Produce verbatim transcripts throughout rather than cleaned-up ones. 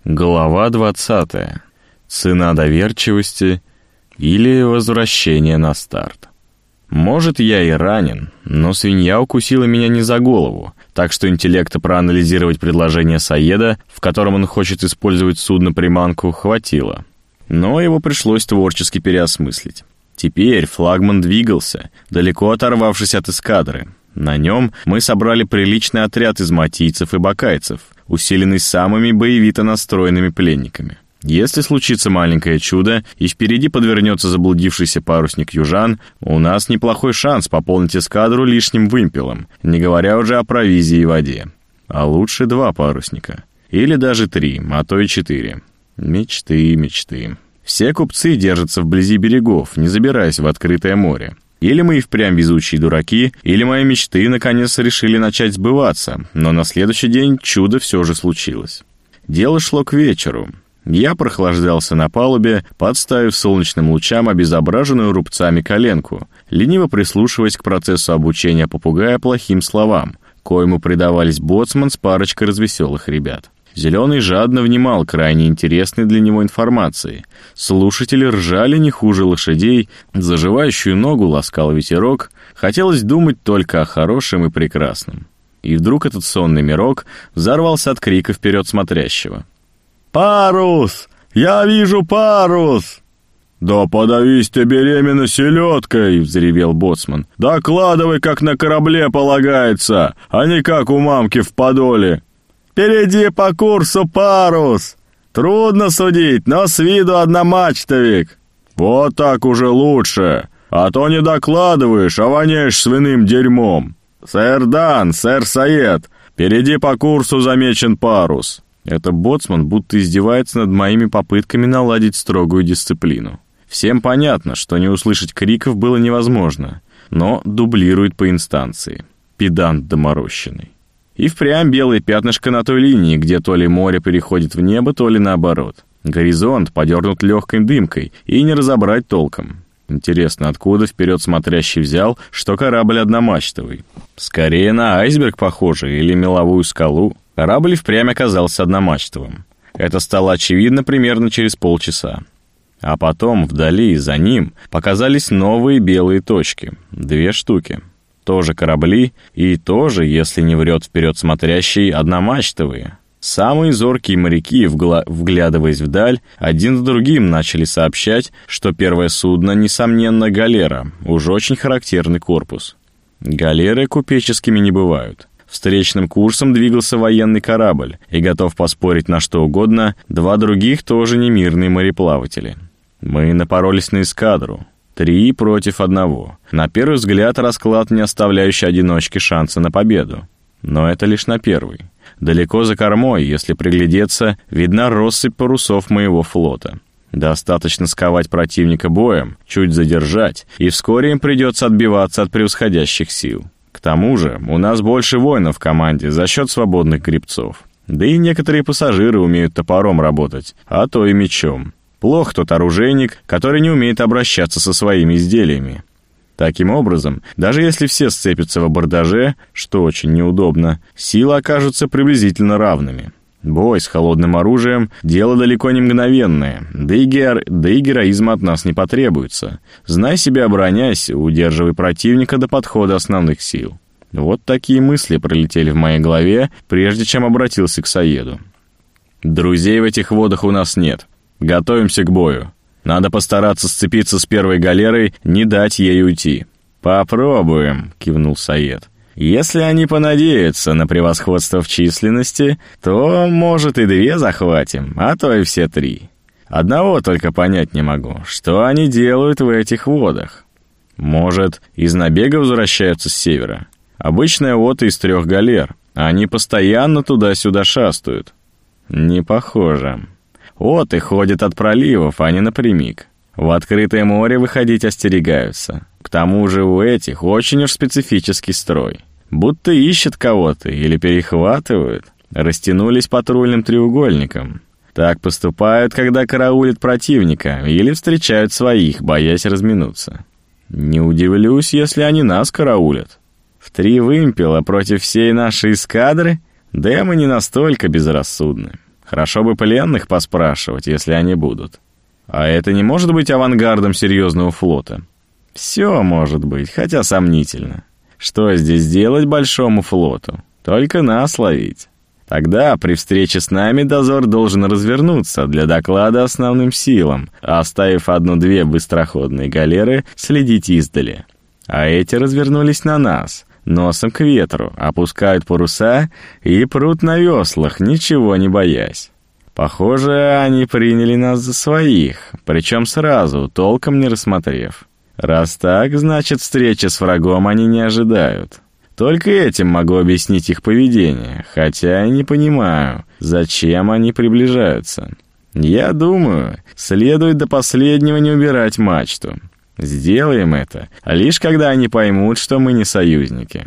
Глава двадцатая. Цена доверчивости или возвращение на старт. Может, я и ранен, но свинья укусила меня не за голову, так что интеллекта проанализировать предложение Саеда, в котором он хочет использовать судно-приманку, хватило. Но его пришлось творчески переосмыслить. Теперь флагман двигался, далеко оторвавшись от эскадры. На нем мы собрали приличный отряд из матийцев и бакайцев, усиленный самыми боевито настроенными пленниками. Если случится маленькое чудо, и впереди подвернется заблудившийся парусник южан, у нас неплохой шанс пополнить эскадру лишним вымпелом, не говоря уже о провизии и воде. А лучше два парусника. Или даже три, а то и четыре. Мечты, мечты. Все купцы держатся вблизи берегов, не забираясь в открытое море. Или мы и впрямь везучие дураки, или мои мечты наконец решили начать сбываться, но на следующий день чудо все же случилось. Дело шло к вечеру. Я прохлаждался на палубе, подставив солнечным лучам обезображенную рубцами коленку, лениво прислушиваясь к процессу обучения попугая плохим словам, коему предавались боцман с парочкой развеселых ребят. Зеленый жадно внимал крайне интересной для него информации. Слушатели ржали не хуже лошадей, заживающую ногу ласкал ветерок, хотелось думать только о хорошем и прекрасном. И вдруг этот сонный мирок взорвался от крика вперед смотрящего. «Парус! Я вижу парус!» «Да подавись ты беременна селедкой!» — взревел боцман. «Докладывай, как на корабле полагается, а не как у мамки в подоле!» «Впереди по курсу парус! Трудно судить, но с виду одномачтовик!» «Вот так уже лучше, а то не докладываешь, а воняешь свиным дерьмом!» «Сэр Дан, сэр Саед, впереди по курсу замечен парус!» Это боцман будто издевается над моими попытками наладить строгую дисциплину. Всем понятно, что не услышать криков было невозможно, но дублирует по инстанции. Педант доморощенный. И впрямь белое пятнышко на той линии, где то ли море переходит в небо, то ли наоборот. Горизонт подернут легкой дымкой, и не разобрать толком. Интересно, откуда вперед смотрящий взял, что корабль одномачтовый? Скорее на айсберг похоже или меловую скалу. Корабль впрямь оказался одномачтовым. Это стало очевидно примерно через полчаса. А потом вдали, за ним, показались новые белые точки. Две штуки. Тоже корабли, и тоже, если не врет вперед смотрящий, одномачтовые. Самые зоркие моряки, вгла... вглядываясь вдаль, один за другим начали сообщать, что первое судно, несомненно, галера, уж очень характерный корпус. Галеры купеческими не бывают. Встречным курсом двигался военный корабль, и, готов поспорить на что угодно, два других тоже не мирные мореплаватели. Мы напоролись на эскадру. Три против одного. На первый взгляд расклад, не оставляющий одиночке шанса на победу. Но это лишь на первый. Далеко за кормой, если приглядеться, видна россыпь парусов моего флота. Достаточно сковать противника боем, чуть задержать, и вскоре им придется отбиваться от превосходящих сил. К тому же у нас больше воинов в команде за счет свободных гребцов. Да и некоторые пассажиры умеют топором работать, а то и мечом. Плох тот оружейник, который не умеет обращаться со своими изделиями. Таким образом, даже если все сцепятся в абордаже, что очень неудобно, силы окажутся приблизительно равными. Бой с холодным оружием — дело далеко не мгновенное, да и, геро... да и героизма от нас не потребуется. Знай себя, обороняйся, удерживай противника до подхода основных сил. Вот такие мысли пролетели в моей голове, прежде чем обратился к Саеду. «Друзей в этих водах у нас нет. Готовимся к бою. Надо постараться сцепиться с первой галерой, не дать ей уйти». «Попробуем», — кивнул Саед. «Если они понадеются на превосходство в численности, то, может, и две захватим, а то и все три. Одного только понять не могу, что они делают в этих водах. Может, из набега возвращаются с севера? Обычная ота из трех галер, они постоянно туда-сюда шастают». «Не похоже. Оты ходят от проливов, а не напрямик. В открытое море выходить остерегаются. К тому же у этих очень уж специфический строй. Будто ищут кого-то или перехватывают. Растянулись патрульным треугольником. Так поступают, когда караулят противника или встречают своих, боясь разминуться. Не удивлюсь, если они нас караулят. В три вымпела против всей нашей эскадры? Да мы не настолько безрассудны. Хорошо бы пленных поспрашивать, если они будут. А это не может быть авангардом серьезного флота? Все может быть, хотя сомнительно. Что здесь делать большому флоту? Только нас ловить. Тогда при встрече с нами дозор должен развернуться для доклада основным силам, оставив одну-две быстроходные галеры следить издали. А эти развернулись на нас, носом к ветру, опускают паруса и прут на веслах, ничего не боясь. Похоже, они приняли нас за своих, причем сразу, толком не рассмотрев. Раз так, значит, встречи с врагом они не ожидают. Только этим могу объяснить их поведение, хотя и не понимаю, зачем они приближаются. Я думаю, следует до последнего не убирать мачту. Сделаем это, лишь когда они поймут, что мы не союзники.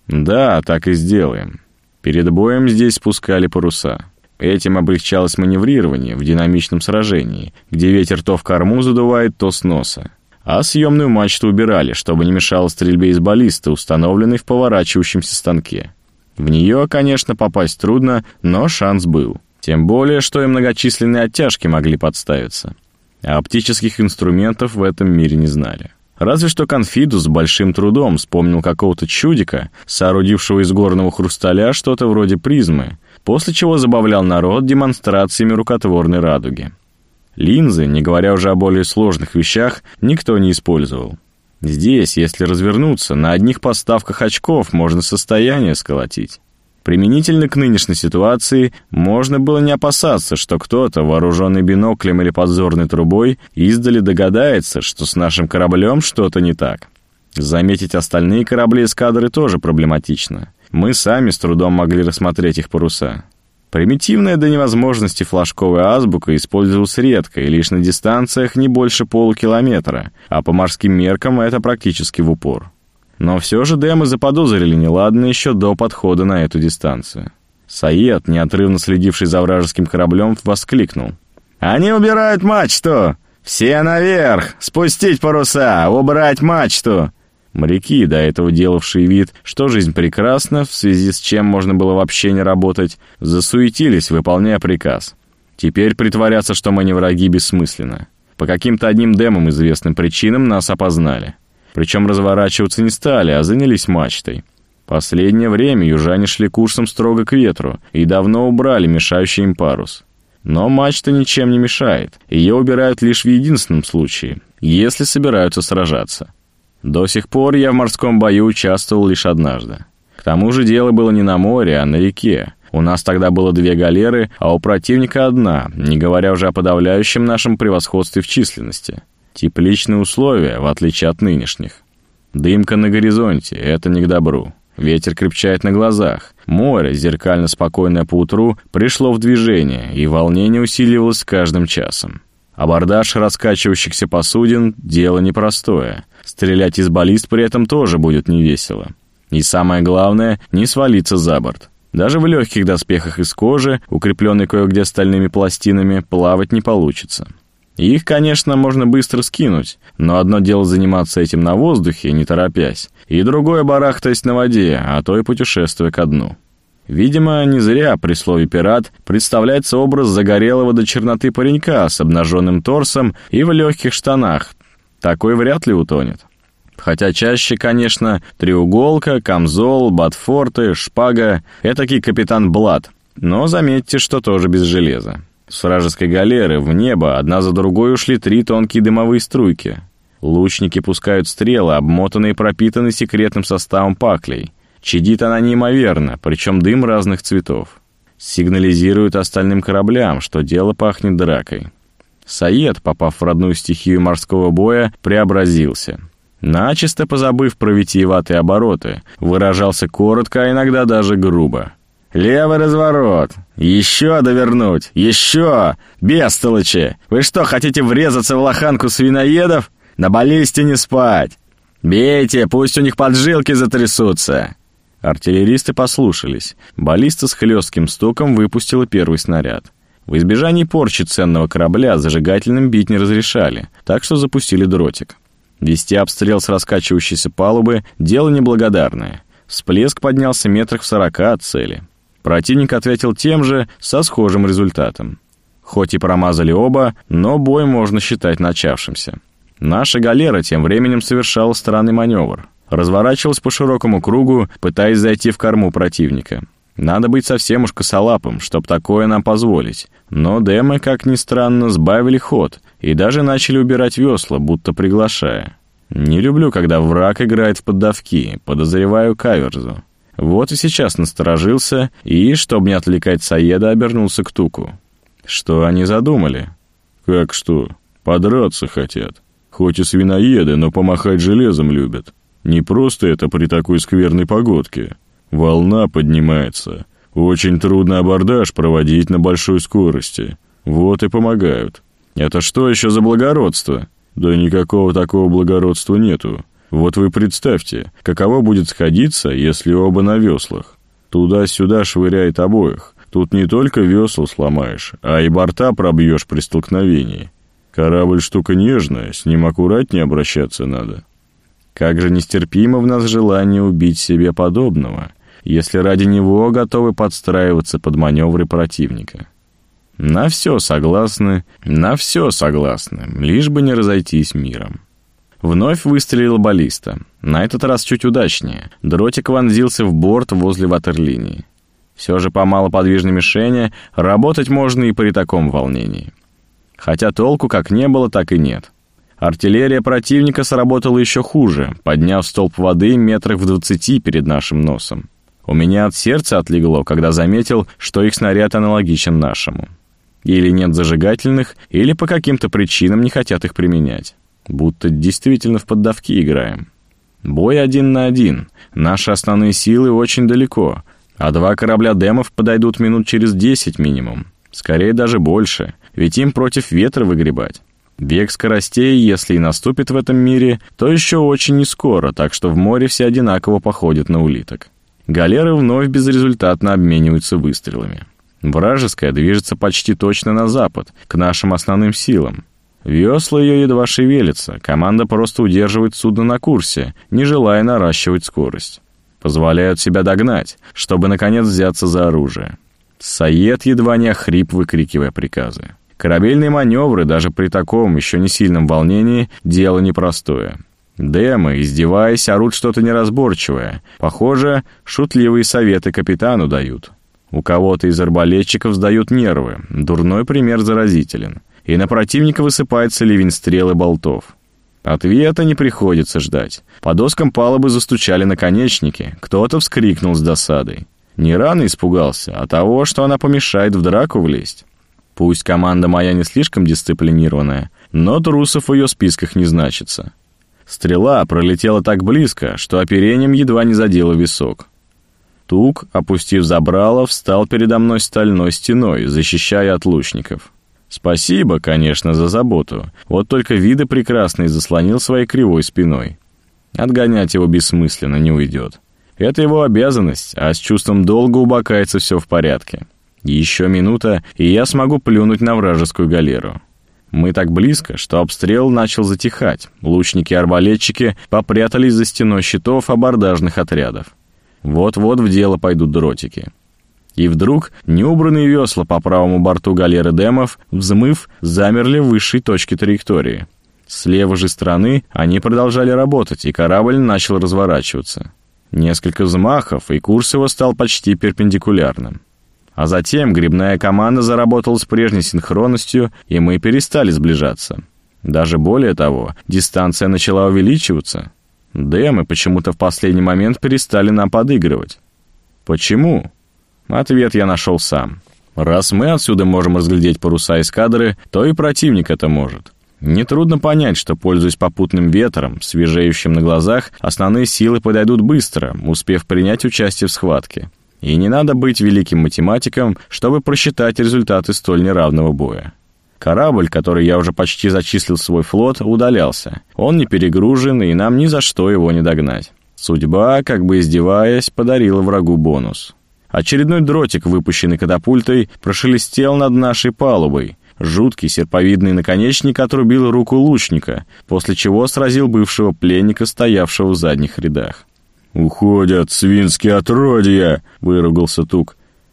Да, так и сделаем. Перед боем здесь спускали паруса. Этим облегчалось маневрирование в динамичном сражении, где ветер то в корму задувает, то с носа. А съемную мачту убирали, чтобы не мешало стрельбе из баллисты, установленной в поворачивающемся станке. В нее, конечно, попасть трудно, но шанс был. Тем более, что и многочисленные оттяжки могли подставиться. А оптических инструментов в этом мире не знали. Разве что Конфидус с большим трудом вспомнил какого-то чудика, соорудившего из горного хрусталя что-то вроде призмы, после чего забавлял народ демонстрациями рукотворной радуги. Линзы, не говоря уже о более сложных вещах, никто не использовал. Здесь, если развернуться, на одних поставках очков можно состояние сколотить. Применительно к нынешней ситуации можно было не опасаться, что кто-то, вооруженный биноклем или подзорной трубой, издали догадается, что с нашим кораблем что-то не так. Заметить остальные корабли эскадры тоже проблематично. Мы сами с трудом могли рассмотреть их паруса. Примитивная до невозможности флажковая азбука использовалась редко и лишь на дистанциях не больше полукилометра, а по морским меркам это практически в упор. Но все же Демы заподозрили неладное еще до подхода на эту дистанцию. Саед, неотрывно следивший за вражеским кораблем, воскликнул: «Они убирают мачту! Все наверх! Спустить паруса! Убрать мачту!» Моряки, до этого делавшие вид, что жизнь прекрасна, в связи с чем можно было вообще не работать, засуетились, выполняя приказ. Теперь притворяться, что мы не враги, бессмысленно. По каким-то одним демам известным причинам нас опознали. Причем разворачиваться не стали, а занялись мачтой. Последнее время южане шли курсом строго к ветру и давно убрали мешающий им парус. Но мачта ничем не мешает, ее убирают лишь в единственном случае, если собираются сражаться. До сих пор я в морском бою участвовал лишь однажды. К тому же дело было не на море, а на реке. У нас тогда было две галеры, а у противника одна, не говоря уже о подавляющем нашем превосходстве в численности. Тепличные условия, в отличие от нынешних. Дымка на горизонте — это не к добру. Ветер крепчает на глазах. Море, зеркально спокойное поутру, пришло в движение, и волнение усиливалось с каждым часом. Абордаж раскачивающихся посудин — дело непростое. Стрелять из баллист при этом тоже будет невесело. И самое главное — не свалиться за борт. Даже в легких доспехах из кожи, укрепленной кое-где стальными пластинами, плавать не получится. Их, конечно, можно быстро скинуть, но одно дело заниматься этим на воздухе, не торопясь, и другое — барахтаясь на воде, а то и путешествуя ко дну. Видимо, не зря при слове «пират» представляется образ загорелого до черноты паренька с обнаженным торсом и в легких штанах. Такой вряд ли утонет. Хотя чаще, конечно, треуголка, камзол, ботфорты, шпага — этакий капитан Блад. Но заметьте, что тоже без железа. С вражеской галеры в небо одна за другой ушли три тонкие дымовые струйки. Лучники пускают стрелы, обмотанные и пропитанные секретным составом паклей. Чадит она неимоверно, причем дым разных цветов. Сигнализирует остальным кораблям, что дело пахнет дракой. Саед, попав в родную стихию морского боя, преобразился. Начисто позабыв про витиеватые обороты, выражался коротко, а иногда даже грубо. «Левый разворот! Еще довернуть! Еще! Бестолочи! Вы что, хотите врезаться в лоханку свиноедов? На баллисте не спать! Бейте, пусть у них поджилки затрясутся!» Артиллеристы послушались. Баллиста с хлестким стуком выпустила первый снаряд. В избежании порчи ценного корабля зажигательным бить не разрешали, так что запустили дротик. Вести обстрел с раскачивающейся палубы — дело неблагодарное. Всплеск поднялся метрах в сорока от цели. Противник ответил тем же, со схожим результатом. Хоть и промазали оба, но бой можно считать начавшимся. Наша галера тем временем совершала странный маневр. Разворачивалась по широкому кругу, пытаясь зайти в корму противника. Надо быть совсем уж косолапым, чтоб такое нам позволить. Но демы, как ни странно, сбавили ход и даже начали убирать весла, будто приглашая. Не люблю, когда враг играет в поддавки, подозреваю каверзу. Вот и сейчас насторожился и, чтобы не отвлекать Саеда, обернулся к Туку. Что они задумали? Как что? Подраться хотят. Хоть и свиноеды, но помахать железом любят. Не просто это при такой скверной погодке. Волна поднимается. Очень трудно абордаж проводить на большой скорости. Вот и помогают. Это что еще за благородство? Да никакого такого благородства нету. Вот вы представьте, каково будет сходиться, если оба на веслах. Туда-сюда швыряет обоих. Тут не только весла сломаешь, а и борта пробьешь при столкновении. Корабль штука нежная, с ним аккуратнее обращаться надо. Как же нестерпимо в нас желание убить себе подобного, если ради него готовы подстраиваться под маневры противника. На все согласны, на все согласны, лишь бы не разойтись миром. Вновь выстрелила баллиста, на этот раз чуть удачнее. Дротик вонзился в борт возле ватерлинии. Все же по малоподвижной мишени работать можно и при таком волнении. Хотя толку как не было, так и нет. Артиллерия противника сработала еще хуже, подняв столб воды метрах в двадцати перед нашим носом. У меня от сердца отлегло, когда заметил, что их снаряд аналогичен нашему. Или нет зажигательных, или по каким-то причинам не хотят их применять. Будто действительно в поддавки играем. Бой один на один. Наши основные силы очень далеко, а два корабля демов подойдут минут через десять минимум. Скорее даже больше, ведь им против ветра выгребать. Век скоростей, если и наступит в этом мире, то еще очень нескоро, так что в море все одинаково походят на улиток. Галеры вновь безрезультатно обмениваются выстрелами. Вражеская движется почти точно на запад, к нашим основным силам. Весла ее едва шевелятся, команда просто удерживает судно на курсе, не желая наращивать скорость. Позволяют себя догнать, чтобы, наконец, взяться за оружие. Саед едва не охрип, выкрикивая приказы. Корабельные маневры, даже при таком еще не сильном волнении, дело непростое. Демы, издеваясь, орут что-то неразборчивое. Похоже, шутливые советы капитану дают. У кого-то из арбалетчиков сдают нервы, дурной пример заразителен. И на противника высыпается ливень стрел и болтов. Ответа не приходится ждать. По доскам палубы застучали наконечники, кто-то вскрикнул с досадой. Не рано испугался, а того, что она помешает в драку влезть. Пусть команда моя не слишком дисциплинированная, но трусов в ее списках не значится. Стрела пролетела так близко, что оперением едва не задела висок. Тук, опустив забрало, встал передо мной стальной стеной, защищая от лучников. Спасибо, конечно, за заботу, вот только виды прекрасный заслонил своей кривой спиной. Отгонять его бессмысленно, не уйдет. Это его обязанность, а с чувством долга у бакайца все в порядке. Еще минута, и я смогу плюнуть на вражескую галеру. Мы так близко, что обстрел начал затихать. Лучники и арбалетчики попрятались за стеной щитов абордажных отрядов. Вот-вот в дело пойдут дротики. И вдруг неубранные весла по правому борту галеры демов, взмыв, замерли в высшей точке траектории. С левой же стороны они продолжали работать, и корабль начал разворачиваться. Несколько взмахов, и курс его стал почти перпендикулярным. А затем гребная команда заработала с прежней синхронностью, и мы перестали сближаться. Даже более того, дистанция начала увеличиваться. Демы почему-то в последний момент перестали нам подыгрывать. Почему? Ответ я нашел сам. Раз мы отсюда можем разглядеть паруса эскадры, то и противник это может. Нетрудно понять, что, пользуясь попутным ветром, свежеющим на глазах, основные силы подойдут быстро, успев принять участие в схватке. И не надо быть великим математиком, чтобы просчитать результаты столь неравного боя. Корабль, который я уже почти зачислил в свой флот, удалялся. Он не перегружен, и нам ни за что его не догнать. Судьба, как бы издеваясь, подарила врагу бонус. Очередной дротик, выпущенный катапультой, прошелестел над нашей палубой. Жуткий серповидный наконечник отрубил руку лучника, после чего сразил бывшего пленника, стоявшего в задних рядах. «Уходят, свинские отродья!» — выругался Тук.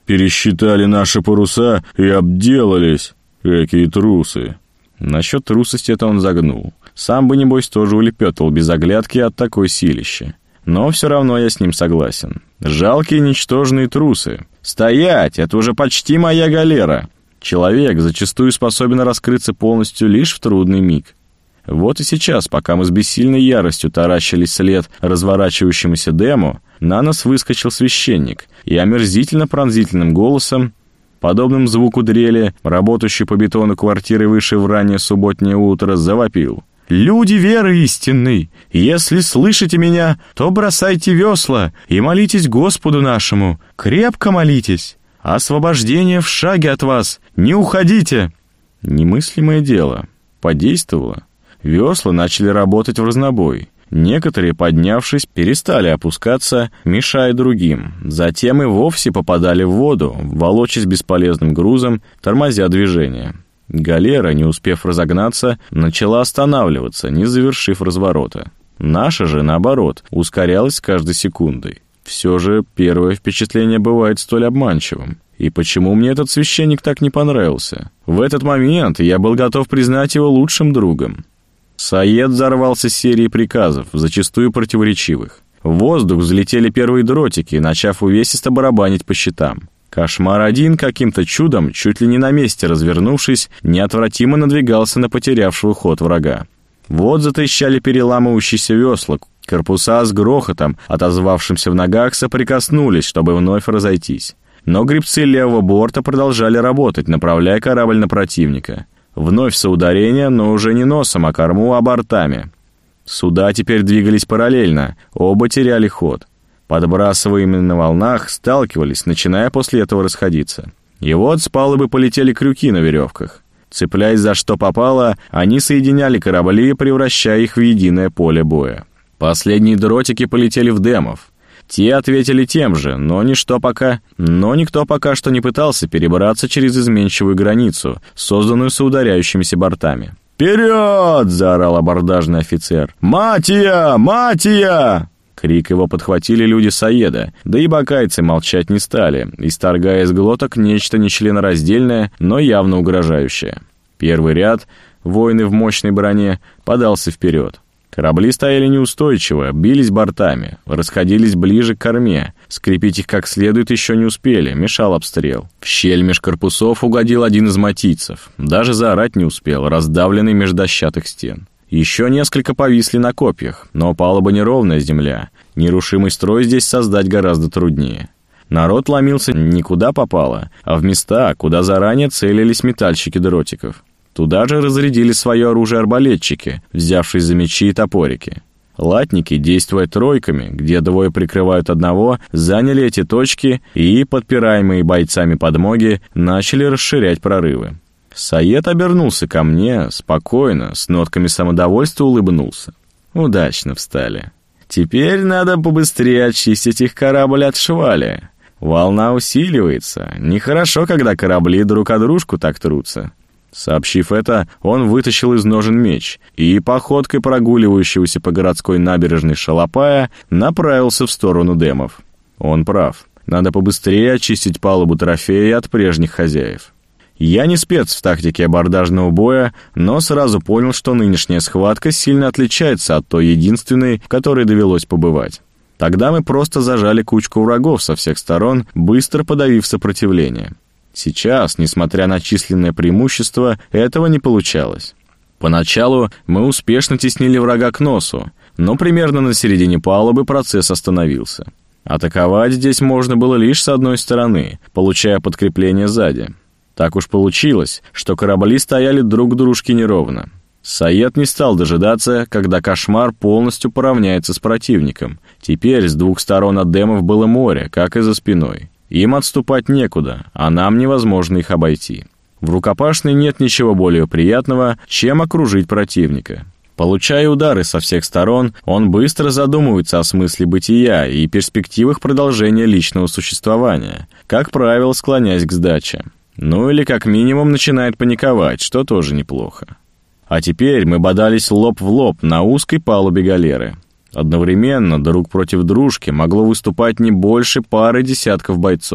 Пересчитали наши паруса и обделались. Экие трусы. Насчет трусости это он загнул. Сам бы, небось, тоже улепетывал без оглядки от такой силищи. Но все равно я с ним согласен. Жалкие ничтожные трусы. Стоять! Это уже почти моя галера. Человек зачастую способен раскрыться полностью лишь в трудный миг. Вот и сейчас, пока мы с бессильной яростью таращились вслед разворачивающемуся дему, на нас выскочил священник и омерзительно-пронзительным голосом, подобным звуку дрели, работающей по бетону квартиры выше в раннее субботнее утро, завопил. «Люди веры истинной, если слышите меня, то бросайте весла и молитесь Господу нашему, крепко молитесь. Освобождение в шаге от вас, не уходите!» Немыслимое дело. Подействовало. Весла начали работать в разнобой. Некоторые, поднявшись, перестали опускаться, мешая другим. Затем и вовсе попадали в воду, волочась бесполезным грузом, тормозя движение. Галера, не успев разогнаться, начала останавливаться, не завершив разворота. Наша же, наоборот, ускорялась с каждой секундой. Все же первое впечатление бывает столь обманчивым. И почему мне этот священник так не понравился? В этот момент я был готов признать его лучшим другом. Саед взорвался серией приказов, зачастую противоречивых. В воздух взлетели первые дротики, начав увесисто барабанить по щитам. Кошмар-один каким-то чудом, чуть ли не на месте развернувшись, неотвратимо надвигался на потерявшего ход врага. Вот затрещали переламывающиеся весла, корпуса с грохотом, отозвавшимся в ногах, соприкоснулись, чтобы вновь разойтись. Но гребцы левого борта продолжали работать, направляя корабль на противника. Вновь соударение, но уже не носом, а корму, а бортами. Суда теперь двигались параллельно, оба теряли ход. Подбрасываемые на волнах сталкивались, начиная после этого расходиться. И вот с палубы полетели крюки на веревках. Цепляясь за что попало, они соединяли корабли, превращая их в единое поле боя. Последние дротики полетели в демов. Те ответили тем же, но ничто пока, но никто пока что не пытался перебраться через изменчивую границу, созданную соударяющимися бортами. «Вперед!» — заорал абордажный офицер. «Матия! Матия!» Крик его подхватили люди Саеда, да и бакайцы молчать не стали, исторгая из глоток нечто нечленораздельное, но явно угрожающее. Первый ряд, воины в мощной броне, подался вперед. Корабли стояли неустойчиво, бились бортами, расходились ближе к корме. Скрепить их как следует еще не успели, мешал обстрел. В щель меж корпусов угодил один из матийцев. Даже заорать не успел, раздавленный меж дощатых стен. Еще несколько повисли на копьях, но палуба неровная земля. Нерушимый строй здесь создать гораздо труднее. Народ ломился не куда попало, а в места, куда заранее целились метальщики дротиков. Туда же разрядили свое оружие арбалетчики, взявшись за мечи и топорики. Латники, действуя тройками, где двое прикрывают одного, заняли эти точки и, подпираемые бойцами подмоги, начали расширять прорывы. Саед обернулся ко мне, спокойно, с нотками самодовольства улыбнулся. Удачно встали. Теперь надо побыстрее очистить их корабль от швали. Волна усиливается. Нехорошо, когда корабли друг о дружку так трутся. Сообщив это, он вытащил из ножен меч и, походкой прогуливающегося по городской набережной шалопая, направился в сторону демов. Он прав. Надо побыстрее очистить палубу трофея от прежних хозяев. Я не спец в тактике абордажного боя, но сразу понял, что нынешняя схватка сильно отличается от той единственной, в которой довелось побывать. Тогда мы просто зажали кучку врагов со всех сторон, быстро подавив сопротивление. Сейчас, несмотря на численное преимущество, этого не получалось. Поначалу мы успешно теснили врага к носу, но примерно на середине палубы процесс остановился. Атаковать здесь можно было лишь с одной стороны, получая подкрепление сзади. Так уж получилось, что корабли стояли друг к дружке неровно. Саед не стал дожидаться, когда кошмар полностью поравняется с противником. Теперь с двух сторон от демов было море, как и за спиной. Им отступать некуда, а нам невозможно их обойти. В рукопашной нет ничего более приятного, чем окружить противника. Получая удары со всех сторон, он быстро задумывается о смысле бытия и перспективах продолжения личного существования, как правило, склоняясь к сдаче. Ну или как минимум начинает паниковать, что тоже неплохо. А теперь мы бодались лоб в лоб на узкой палубе галеры. Одновременно друг против дружки могло выступать не больше пары десятков бойцов.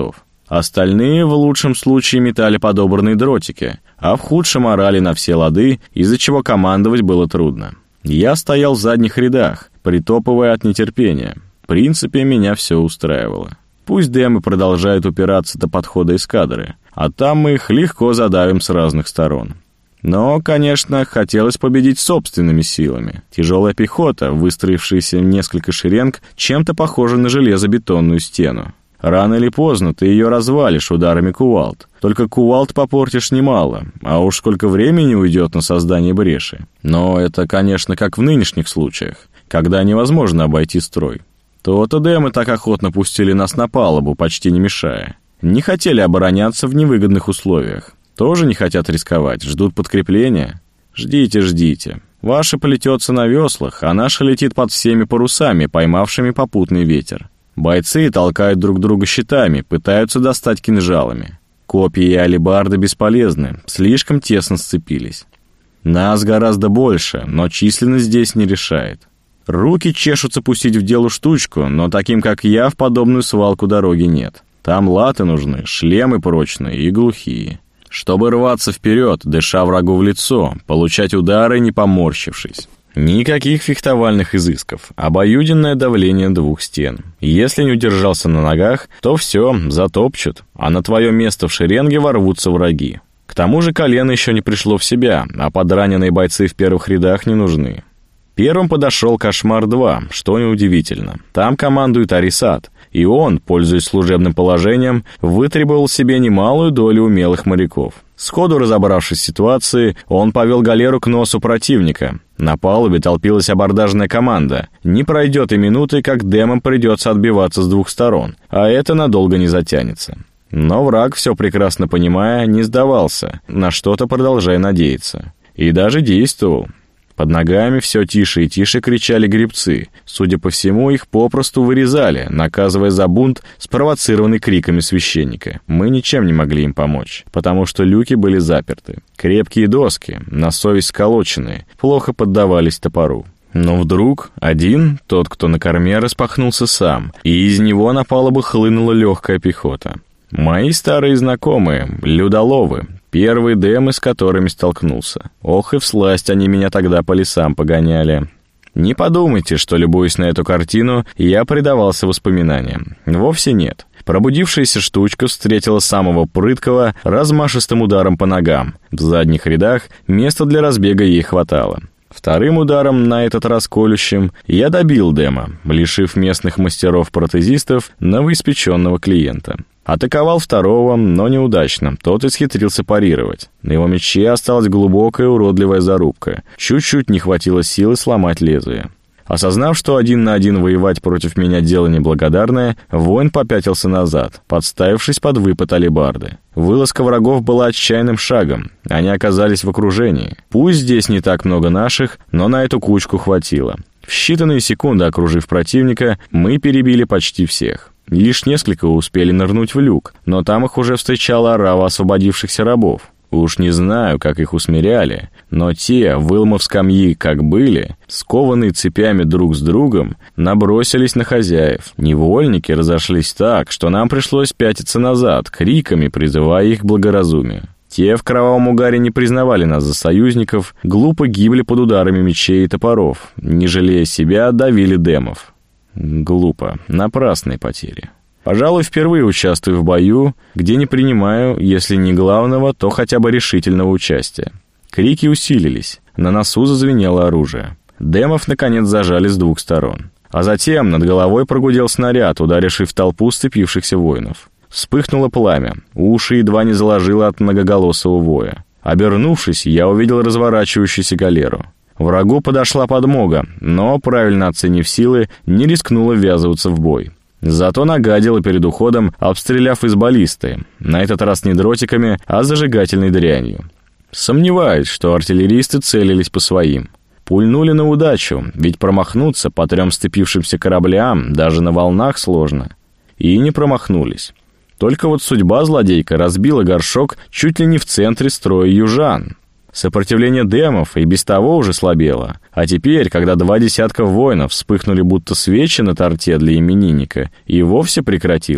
Остальные в лучшем случае метали подобранные дротики, а в худшем орали на все лады, из-за чего командовать было трудно. Я стоял в задних рядах, притопывая от нетерпения. В принципе, меня все устраивало. Пусть демы продолжают упираться до подхода эскадры, а там мы их легко задавим с разных сторон. Но, конечно, хотелось победить собственными силами. Тяжелая пехота, выстроившаяся в несколько шеренг, чем-то похожа на железобетонную стену. Рано или поздно ты ее развалишь ударами кувалд. Только кувалд попортишь немало, а уж сколько времени уйдет на создание бреши. Но это, конечно, как в нынешних случаях, когда невозможно обойти строй. То-то демы так охотно пустили нас на палубу, почти не мешая. Не хотели обороняться в невыгодных условиях. Тоже не хотят рисковать, ждут подкрепления. Ждите, ждите. Ваша полетется на веслах, а наша летит под всеми парусами, поймавшими попутный ветер. Бойцы толкают друг друга щитами, пытаются достать кинжалами. Копья и алебарды бесполезны, слишком тесно сцепились. Нас гораздо больше, но численность здесь не решает. Руки чешутся пустить в дело штучку, но таким, как я, в подобную свалку дороги нет. Там латы нужны, шлемы прочные и глухие. Чтобы рваться вперед, дыша врагу в лицо, получать удары, не поморщившись. Никаких фехтовальных изысков, обоюденное давление двух стен. Если не удержался на ногах, то все, затопчут, а на твое место в шеренге ворвутся враги. К тому же колено еще не пришло в себя, а подраненные бойцы в первых рядах не нужны. Первым подошел Кошмар-два, что неудивительно. Там командует Арисат, и он, пользуясь служебным положением, вытребовал себе немалую долю умелых моряков. Сходу разобравшись в ситуации, он повел галеру к носу противника. На палубе толпилась абордажная команда. Не пройдет и минуты, как демам придется отбиваться с двух сторон, а это надолго не затянется. Но враг, все прекрасно понимая, не сдавался, на что-то продолжая надеяться. И даже действовал. Под ногами все тише и тише кричали гребцы. Судя по всему, их попросту вырезали, наказывая за бунт, спровоцированный криками священника. Мы ничем не могли им помочь, потому что люки были заперты. Крепкие доски, на совесть сколоченные, плохо поддавались топору. Но вдруг один, тот, кто на корме, распахнулся сам, и из него на палубу хлынула легкая пехота. Мои старые знакомые, людоловы, первые демы, с которыми столкнулся. Ох, и всласть они меня тогда по лесам погоняли. Не подумайте, что, любуясь на эту картину, я предавался воспоминаниям. Вовсе нет. Пробудившаяся штучка встретила самого прыткого размашистым ударом по ногам. В задних рядах места для разбега ей хватало. Вторым ударом, на этот раз колющим, я добил дема, лишив местных мастеров-протезистов новоиспеченного клиента. Атаковал второго, но неудачно, тот исхитрился парировать. На его мече осталась глубокая уродливая зарубка. Чуть-чуть не хватило силы сломать лезвие. Осознав, что один на один воевать против меня дело неблагодарное, воин попятился назад, подставившись под выпад алебарды. Вылазка врагов была отчаянным шагом. Они оказались в окружении. Пусть здесь не так много наших, но на эту кучку хватило. В считанные секунды, окружив противника, мы перебили почти всех. Лишь несколько успели нырнуть в люк, но там их уже встречала орава освободившихся рабов. Уж не знаю, как их усмиряли, но те, выломав скамьи, как были, скованные цепями друг с другом, набросились на хозяев. Невольники разошлись так, что нам пришлось пятиться назад, криками призывая их к благоразумию. Те в кровавом угаре не признавали нас за союзников, глупо гибли под ударами мечей и топоров, не жалея себя, давили демов. Глупо, напрасные потери. Пожалуй, впервые участвую в бою, где не принимаю, если не главного, то хотя бы решительного участия. Крики усилились, на носу зазвенело оружие. Демов, наконец, зажали с двух сторон. А затем над головой прогудел снаряд, ударивший в толпу сцепившихся воинов. Вспыхнуло пламя, уши едва не заложило от многоголосого воя. Обернувшись, я увидел разворачивающуюся галеру. Врагу подошла подмога, но, правильно оценив силы, не рискнула ввязываться в бой. Зато нагадила перед уходом, обстреляв из баллисты, на этот раз не дротиками, а зажигательной дрянью. Сомневаюсь, что артиллеристы целились по своим. Пульнули на удачу, ведь промахнуться по трем сцепившимся кораблям даже на волнах сложно. И не промахнулись. Только вот судьба злодейка разбила горшок чуть ли не в центре строя южан. Сопротивление демов и без того уже слабело, а теперь, когда два десятка воинов вспыхнули будто свечи на торте для именинника, и вовсе прекратилось.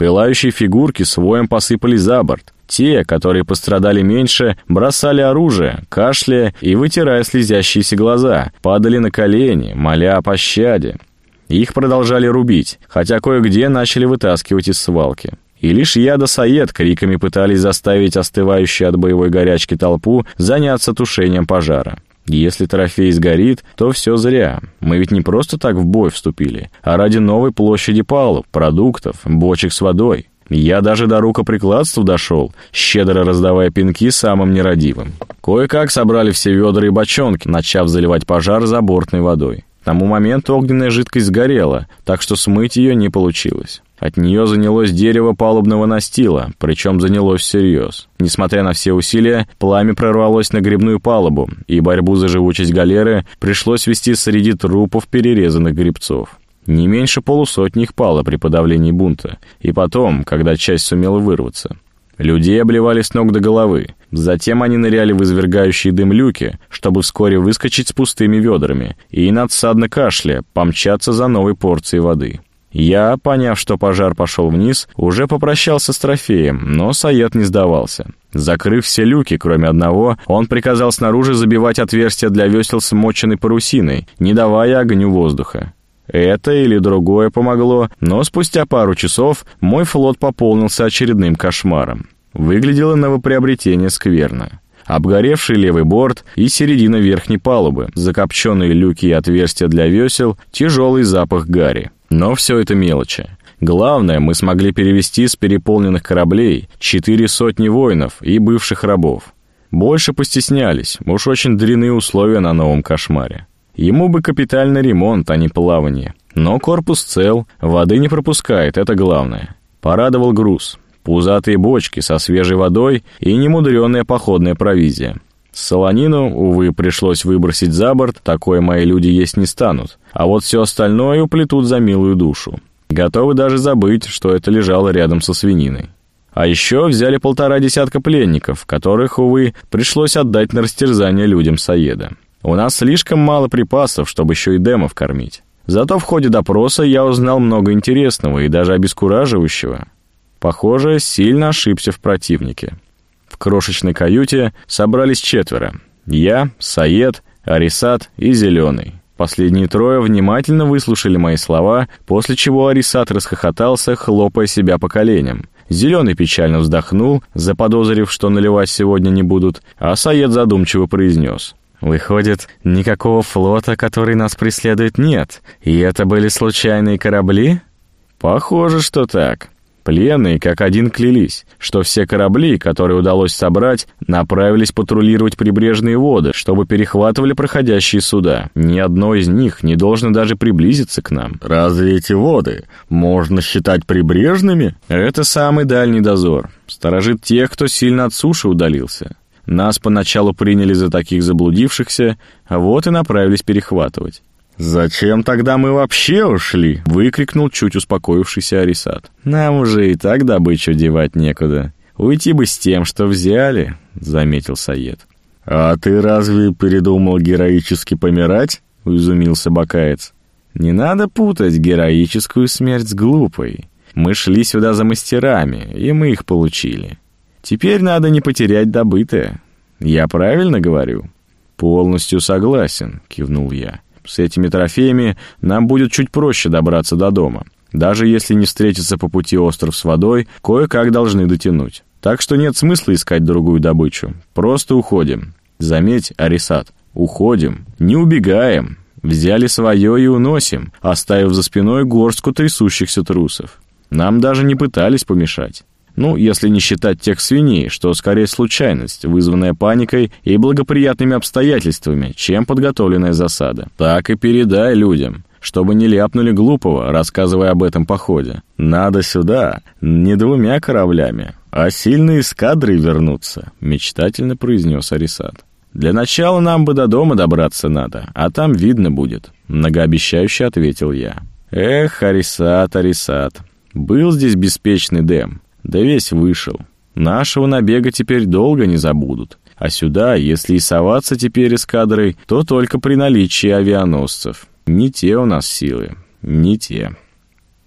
Пылающие фигурки с воем посыпались за борт. Те, которые пострадали меньше, бросали оружие, кашляя и вытирая слезящиеся глаза, падали на колени, моля о пощаде. Их продолжали рубить, хотя кое-где начали вытаскивать из свалки. И лишь я да Саед криками пытались заставить остывающую от боевой горячки толпу заняться тушением пожара. Если трофей сгорит, то все зря. Мы ведь не просто так в бой вступили, а ради новой площади палуб, продуктов, бочек с водой. Я даже до рукоприкладства дошел, щедро раздавая пинки самым нерадивым. Кое-как собрали все ведра и бочонки, начав заливать пожар забортной водой. К тому моменту огненная жидкость сгорела, так что смыть ее не получилось. От нее занялось дерево палубного настила, причем занялось всерьез. Несмотря на все усилия, пламя прорвалось на гребную палубу, и борьбу за живучесть галеры пришлось вести среди трупов перерезанных гребцов. Не меньше полусотни их пало при подавлении бунта, и потом, когда часть сумела вырваться. Людей обливали с ног до головы. Затем они ныряли в извергающие дым люки, чтобы вскоре выскочить с пустыми ведрами и, надсадно кашля, помчаться за новой порцией воды. Я, поняв, что пожар пошел вниз, уже попрощался с трофеем, но Саед не сдавался. Закрыв все люки, кроме одного, он приказал снаружи забивать отверстия для весел смоченной парусиной, не давая огню воздуха. Это или другое помогло, но спустя пару часов мой флот пополнился очередным кошмаром. Выглядело новоприобретение скверно. Обгоревший левый борт и середина верхней палубы, закопченные люки и отверстия для весел, тяжелый запах гари. Но все это мелочи. Главное, мы смогли перевести с переполненных кораблей четыре сотни воинов и бывших рабов. Больше постеснялись, уж очень дрянные условия на новом кошмаре. Ему бы капитальный ремонт, а не плавание. Но корпус цел, воды не пропускает, это главное. Порадовал груз. Пузатые бочки со свежей водой и немудреная походная провизия. Солонину, увы, пришлось выбросить за борт, такое мои люди есть не станут. А вот все остальное уплетут за милую душу. Готовы даже забыть, что это лежало рядом со свининой. А еще взяли полтора десятка пленников, которых, увы, пришлось отдать на растерзание людям Саеда. У нас слишком мало припасов, чтобы еще и демов кормить. Зато в ходе допроса я узнал много интересного и даже обескураживающего. Похоже, сильно ошибся в противнике. В крошечной каюте собрались четверо. Я, Саед, Арисат и Зеленый. Последние трое внимательно выслушали мои слова, после чего Арисат расхохотался, хлопая себя по коленям. Зеленый печально вздохнул, заподозрив, что наливать сегодня не будут, а Саед задумчиво произнес: «Выходит, никакого флота, который нас преследует, нет, и это были случайные корабли?» «Похоже, что так». Пленные как один клялись, что все корабли, которые удалось собрать, направились патрулировать прибрежные воды, чтобы перехватывали проходящие суда. Ни одно из них не должно даже приблизиться к нам. Разве эти воды можно считать прибрежными? Это самый дальний дозор. Сторожит тех, кто сильно от суши удалился. Нас поначалу приняли за таких заблудившихся, а вот и направились перехватывать. «Зачем тогда мы вообще ушли?» — выкрикнул чуть успокоившийся Арисат. «Нам уже и так добычу девать некуда. Уйти бы с тем, что взяли», — заметил Саед. «А ты разве передумал героически помирать?» — изумился Бакаец. «Не надо путать героическую смерть с глупой. Мы шли сюда за мастерами, и мы их получили. Теперь надо не потерять добытое. Я правильно говорю?» «Полностью согласен», — кивнул я. «С этими трофеями нам будет чуть проще добраться до дома. Даже если не встретится по пути остров с водой, кое-как должны дотянуть. Так что нет смысла искать другую добычу. Просто уходим. Заметь, Арисат, уходим, не убегаем. Взяли свое и уносим, оставив за спиной горстку трясущихся трусов. Нам даже не пытались помешать. Ну, если не считать тех свиней, что скорее случайность, вызванная паникой и благоприятными обстоятельствами, чем подготовленная засада. Так и передай людям, чтобы не ляпнули глупого, рассказывая об этом походе. Надо сюда не двумя кораблями, а сильной эскадрой вернуться», — мечтательно произнес Арисат. «Для начала нам бы до дома добраться надо, а там видно будет», — многообещающе ответил я. «Эх, Арисат, Арисат, был здесь беспечный Дэм. Да весь вышел. Нашего набега теперь долго не забудут. А сюда, если и соваться теперь эскадрой, то только при наличии авианосцев. Не те у нас силы, не те».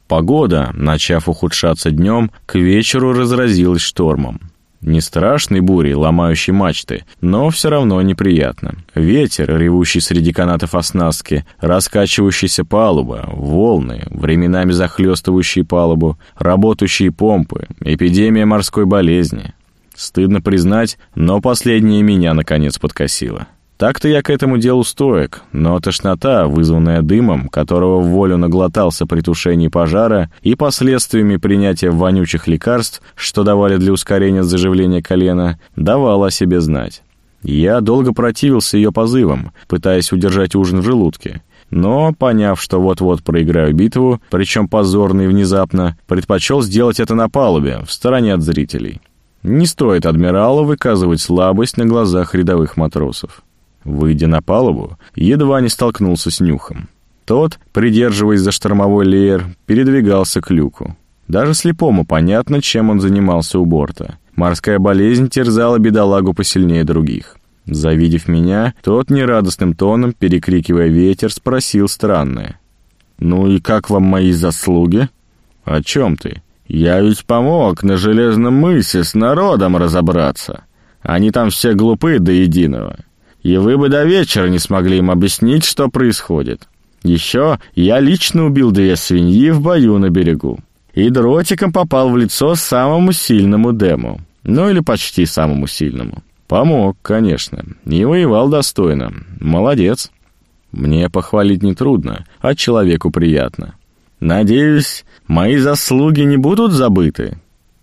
Погода, начав ухудшаться днем, к вечеру разразилась штормом. Не страшной бурей, ломающей мачты, но все равно неприятно. Ветер, ревущий среди канатов оснастки, раскачивающаяся палуба, волны, временами захлестывающие палубу, работающие помпы, эпидемия морской болезни. Стыдно признать, но последнее меня наконец подкосило. Так-то я к этому делу стоек, но тошнота, вызванная дымом, которого в волю наглотался при тушении пожара, и последствиями принятия вонючих лекарств, что давали для ускорения заживления колена, давала о себе знать. Я долго противился ее позывам, пытаясь удержать ужин в желудке, но, поняв, что вот-вот проиграю битву, причем позорно и внезапно, предпочел сделать это на палубе, в стороне от зрителей. Не стоит адмиралу выказывать слабость на глазах рядовых матросов. Выйдя на палубу, едва не столкнулся с Нюхом. Тот, придерживаясь за штормовой леер, передвигался к люку. Даже слепому понятно, чем он занимался у борта. Морская болезнь терзала бедолагу посильнее других. Завидев меня, тот нерадостным тоном, перекрикивая ветер, спросил странное. «Ну и как вам мои заслуги?» «О чем ты?» «Я ведь помог на Железном мысе с народом разобраться. Они там все глупы до единого. И вы бы до вечера не смогли им объяснить, что происходит. Еще я лично убил две свиньи в бою на берегу. И дротиком попал в лицо самому сильному Дему. Ну или почти самому сильному. Помог, конечно. И воевал достойно. Молодец. Мне похвалить нетрудно, а человеку приятно. Надеюсь, мои заслуги не будут забыты?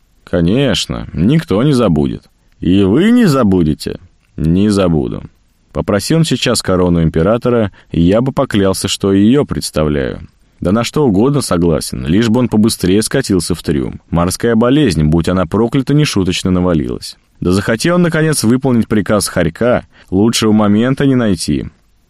Конечно, никто не забудет. И вы не забудете? Не забуду. Попроси он сейчас корону императора, и я бы поклялся, что ее представляю. Да на что угодно согласен, лишь бы он побыстрее скатился в трюм. Морская болезнь, будь она проклята, нешуточно навалилась. Да захотел он, наконец, выполнить приказ Хорька, лучшего момента не найти.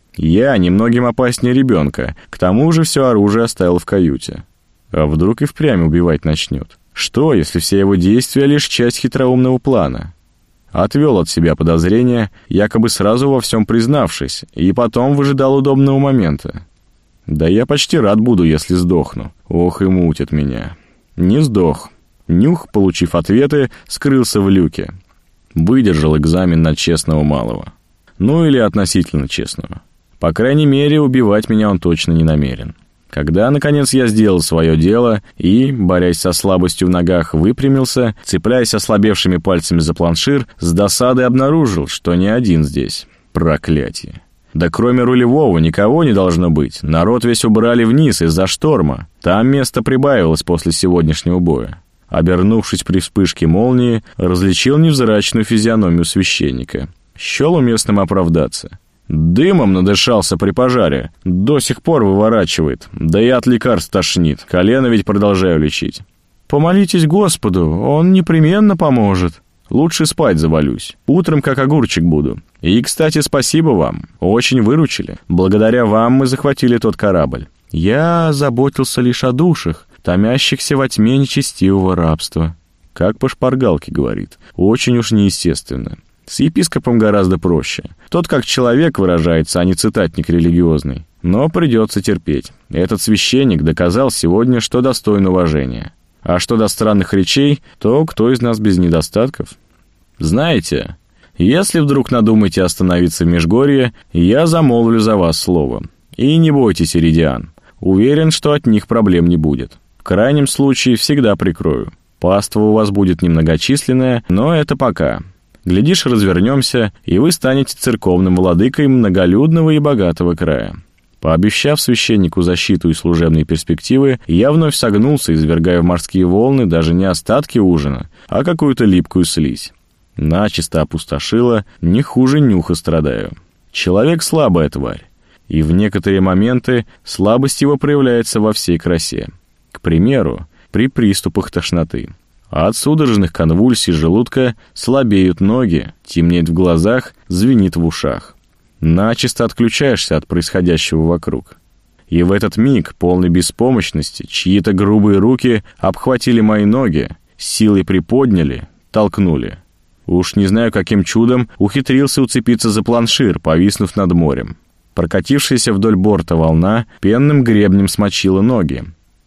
Я немногим опаснее ребенка, к тому же все оружие оставил в каюте. А вдруг и впрямь убивать начнет? Что, если все его действия лишь часть хитроумного плана? Отвел от себя подозрения, якобы сразу во всем признавшись, и потом выжидал удобного момента. Да я почти рад буду, если сдохну. Ох и мутит меня. Не сдох. Нюх, получив ответы, скрылся в люке. Выдержал экзамен на честного малого. Ну или относительно честного. По крайней мере, убивать меня он точно не намерен. Когда, наконец, я сделал свое дело и, борясь со слабостью в ногах, выпрямился, цепляясь ослабевшими пальцами за планшир, с досадой обнаружил, что не один здесь. Проклятие. Да кроме рулевого никого не должно быть. Народ весь убрали вниз из-за шторма. Там место прибавилось после сегодняшнего боя. Обернувшись при вспышке молнии, различил невзрачную физиономию священника. Счел уместным оправдаться. Дымом надышался при пожаре. До сих пор выворачивает. Да и от лекарств тошнит. Колено ведь продолжаю лечить. Помолитесь Господу, он непременно поможет. Лучше спать завалюсь. Утром как огурчик буду. И, кстати, спасибо вам. Очень выручили. Благодаря вам мы захватили тот корабль. Я заботился лишь о душах, томящихся во тьме нечестивого рабства. Как по шпаргалке говорит. Очень уж неестественно. С епископом гораздо проще. Тот как человек выражается, а не цитатник религиозный. Но придется терпеть. Этот священник доказал сегодня, что достоин уважения. А что до странных речей, то кто из нас без недостатков? Знаете, если вдруг надумаете остановиться в Межгорье, я замолвлю за вас слово. И не бойтесь, Иридиан. Уверен, что от них проблем не будет. В крайнем случае всегда прикрою. Паства у вас будет немногочисленная, но это пока. Глядишь, развернемся, и вы станете церковным владыкой многолюдного и богатого края. Пообещав священнику защиту и служебные перспективы, я вновь согнулся, извергая в морские волны даже не остатки ужина, а какую-то липкую слизь. Начисто опустошило, не хуже Нюха страдаю. Человек слабая тварь, и в некоторые моменты слабость его проявляется во всей красе. К примеру, при приступах тошноты. А от судорожных конвульсий желудка слабеют ноги, темнеет в глазах, звенит в ушах. Начисто отключаешься от происходящего вокруг. И в этот миг, полной беспомощности, чьи-то грубые руки обхватили мои ноги, силой приподняли, толкнули. Уж не знаю, каким чудом ухитрился уцепиться за планшир, повиснув над морем. Прокатившаяся вдоль борта волна пенным гребнем смочила ноги.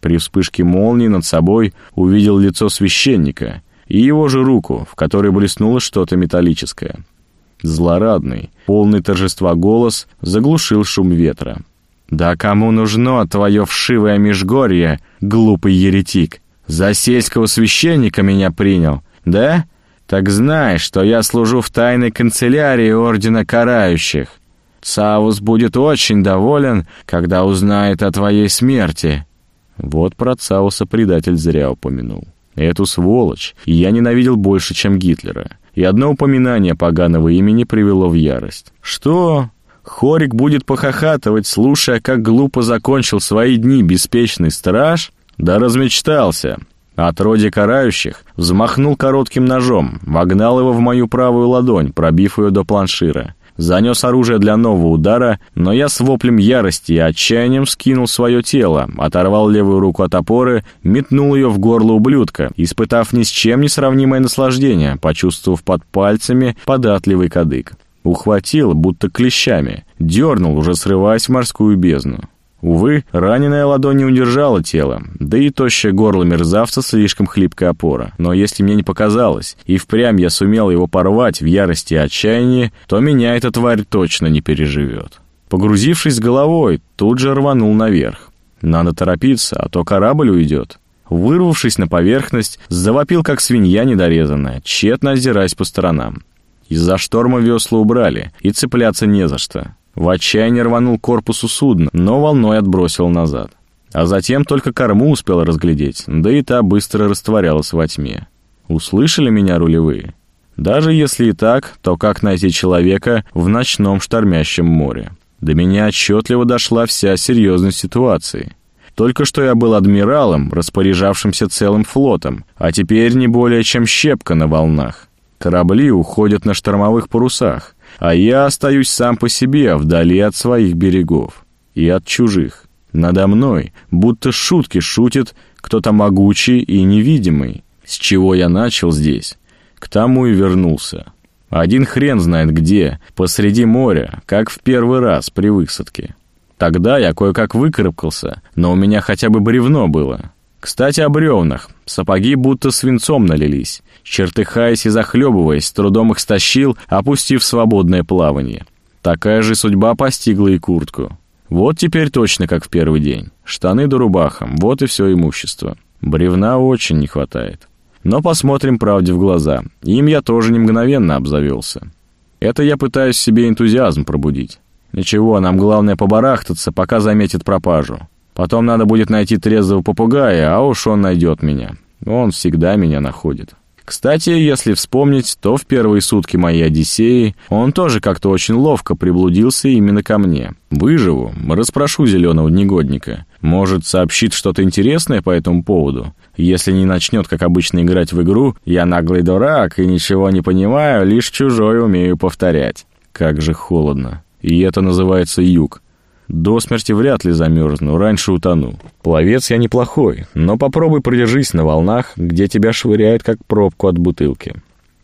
При вспышке молнии над собой увидел лицо священника и его же руку, в которой блеснуло что-то металлическое. Злорадный, полный торжества голос заглушил шум ветра. «Да кому нужно твое вшивое межгорье, глупый еретик? За сельского священника меня принял, да? Так знай, что я служу в тайной канцелярии Ордена Карающих. Цаус будет очень доволен, когда узнает о твоей смерти». Вот про Цауса предатель зря упомянул. Эту сволочь я ненавидел больше, чем Гитлера. И одно упоминание поганого имени привело в ярость. Что? Хорик будет похохатывать, слушая, как глупо закончил свои дни беспечный страж? Да размечтался. Отродье Карающих взмахнул коротким ножом, вогнал его в мою правую ладонь, пробив ее до планшира. Занес оружие для нового удара, но я с воплем ярости и отчаянием скинул свое тело, оторвал левую руку от опоры, метнул ее в горло ублюдка, испытав ни с чем не сравнимое наслаждение, почувствовав под пальцами податливый кадык. Ухватил, будто клещами, дернул, уже срываясь в морскую бездну. Увы, раненая ладонь не удержала тело, да и тощее горло мерзавца слишком хлипкая опора. Но если мне не показалось, и впрямь я сумел его порвать в ярости и отчаянии, то меня эта тварь точно не переживет. Погрузившись с головой, тут же рванул наверх. Надо торопиться, а то корабль уйдет. Вырвавшись на поверхность, завопил, как свинья недорезанная, тщетно озираясь по сторонам. Из-за шторма весла убрали, и цепляться не за что. В отчаянии рванул к корпусу судна, но волной отбросил назад. А затем только корму успел разглядеть, да и та быстро растворялась во тьме. Услышали меня рулевые? Даже если и так, то как найти человека в ночном штормящем море? До меня отчетливо дошла вся серьезность ситуации. Только что я был адмиралом, распоряжавшимся целым флотом, а теперь не более чем щепка на волнах. Корабли уходят на штормовых парусах, а я остаюсь сам по себе, вдали от своих берегов и от чужих. Надо мной будто шутки шутит кто-то могучий и невидимый. С чего я начал здесь, к тому и вернулся. Один хрен знает где, посреди моря, как в первый раз при высадке. Тогда я кое-как выкарабкался, но у меня хотя бы бревно было. Кстати, о бревнах. Сапоги будто свинцом налились. Чертыхаясь и захлебываясь, с трудом их стащил, опустив в свободное плавание. Такая же судьба постигла и куртку. Вот теперь точно как в первый день. Штаны да рубаха, вот и все имущество. Бревна очень не хватает. Но посмотрим правде в глаза. Им я тоже не мгновенно обзавелся. Это я пытаюсь в себе энтузиазм пробудить. Ничего, нам главное побарахтаться, пока заметит пропажу. Потом надо будет найти трезвого попугая, а уж он найдет меня. Он всегда меня находит. Кстати, если вспомнить, то в первые сутки моей Одиссеи он тоже как-то очень ловко приблудился именно ко мне. Выживу, расспрошу зеленого негодника. Может, сообщит что-то интересное по этому поводу. Если не начнет, как обычно, играть в игру, я наглый дурак и ничего не понимаю, лишь чужое умею повторять. Как же холодно. И это называется юг. До смерти вряд ли замерзну, раньше утону. Пловец я неплохой, но попробуй продержись на волнах, где тебя швыряет, как пробку от бутылки.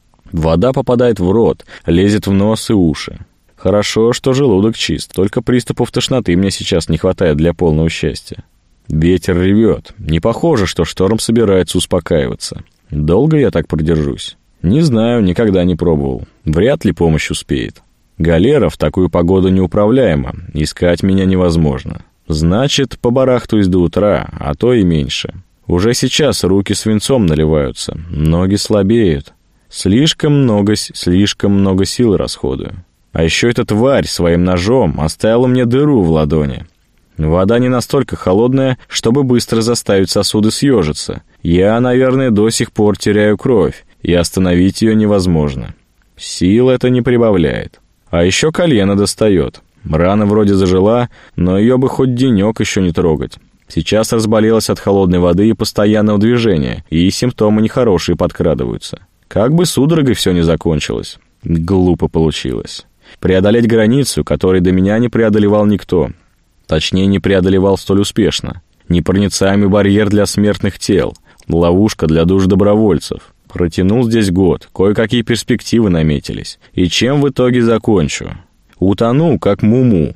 Вода попадает в рот, лезет в нос и уши. Хорошо, что желудок чист, только приступов тошноты мне сейчас не хватает для полного счастья. Ветер ревет, не похоже, что шторм собирается успокаиваться. Долго я так продержусь? Не знаю, никогда не пробовал. Вряд ли помощь успеет. Галера в такую погоду неуправляема, искать меня невозможно. Значит, побарахтаюсь до утра, а то и меньше. Уже сейчас руки свинцом наливаются, ноги слабеют. Слишком много, слишком много сил расходую. А еще эта тварь своим ножом оставила мне дыру в ладони. Вода не настолько холодная, чтобы быстро заставить сосуды съежиться. Я, наверное, до сих пор теряю кровь, и остановить ее невозможно. Сил это не прибавляет. А еще колено достает. Рана вроде зажила, но ее бы хоть денек еще не трогать. Сейчас разболелась от холодной воды и постоянного движения, и симптомы нехорошие подкрадываются. Как бы судорогой все не закончилось. Глупо получилось. Преодолеть границу, которой до меня не преодолевал никто. Точнее, не преодолевал столь успешно. Непроницаемый барьер для смертных тел. Ловушка для душ добровольцев. Протянул здесь год, кое-какие перспективы наметились. И чем в итоге закончу? Утону, как Муму.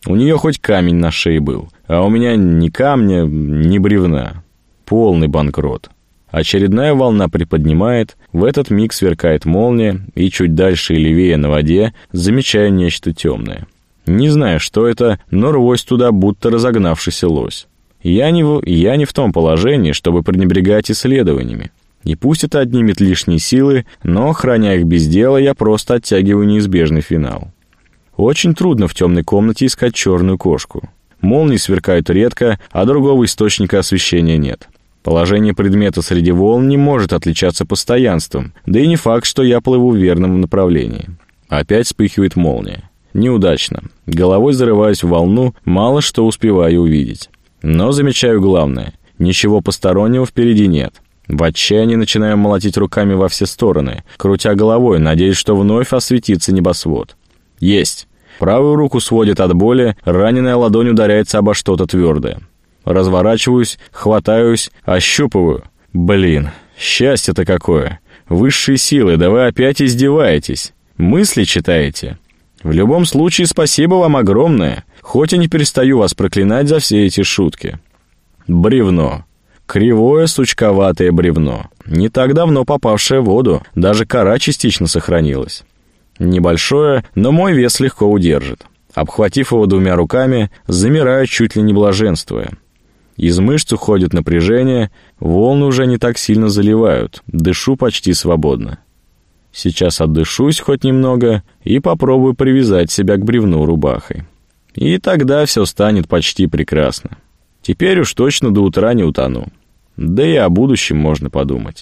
У нее хоть камень на шее был, а у меня ни камня, ни бревна. Полный банкрот. Очередная волна приподнимает, в этот миг сверкает молния, и чуть дальше и левее на воде замечаю нечто темное. Не знаю, что это, но рвусь туда, будто разогнавшийся лось. Я не, в... я не в том положении, чтобы пренебрегать исследованиями. И пусть это отнимет лишние силы, но, храня их без дела, я просто оттягиваю неизбежный финал. Очень трудно в темной комнате искать черную кошку. Молнии сверкают редко, а другого источника освещения нет. Положение предмета среди волн не может отличаться постоянством, да и не факт, что я плыву в верном направлении. Опять вспыхивает молния. Неудачно. Головой зарываюсь в волну, мало что успеваю увидеть. Но замечаю главное. Ничего постороннего впереди нет. В отчаянии начинаю молотить руками во все стороны, крутя головой, надеясь, что вновь осветится небосвод. Есть. Правую руку сводит от боли, раненая ладонь ударяется обо что-то твердое. Разворачиваюсь, хватаюсь, ощупываю. Блин, счастье-то какое. Высшие силы, да вы опять издеваетесь. Мысли читаете? В любом случае, спасибо вам огромное, хоть и не перестаю вас проклинать за все эти шутки. Бревно. Кривое, сучковатое бревно. Не так давно попавшее в воду, даже кора частично сохранилась. Небольшое, но мой вес легко удержит. Обхватив его двумя руками, замираю, чуть ли не блаженствуя. Из мышц уходит напряжение, волны уже не так сильно заливают, дышу почти свободно. Сейчас отдышусь хоть немного и попробую привязать себя к бревну рубахой. И тогда все станет почти прекрасно. Теперь уж точно до утра не утону. Да и о будущем можно подумать.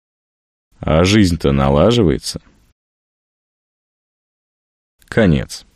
А жизнь-то налаживается. Конец.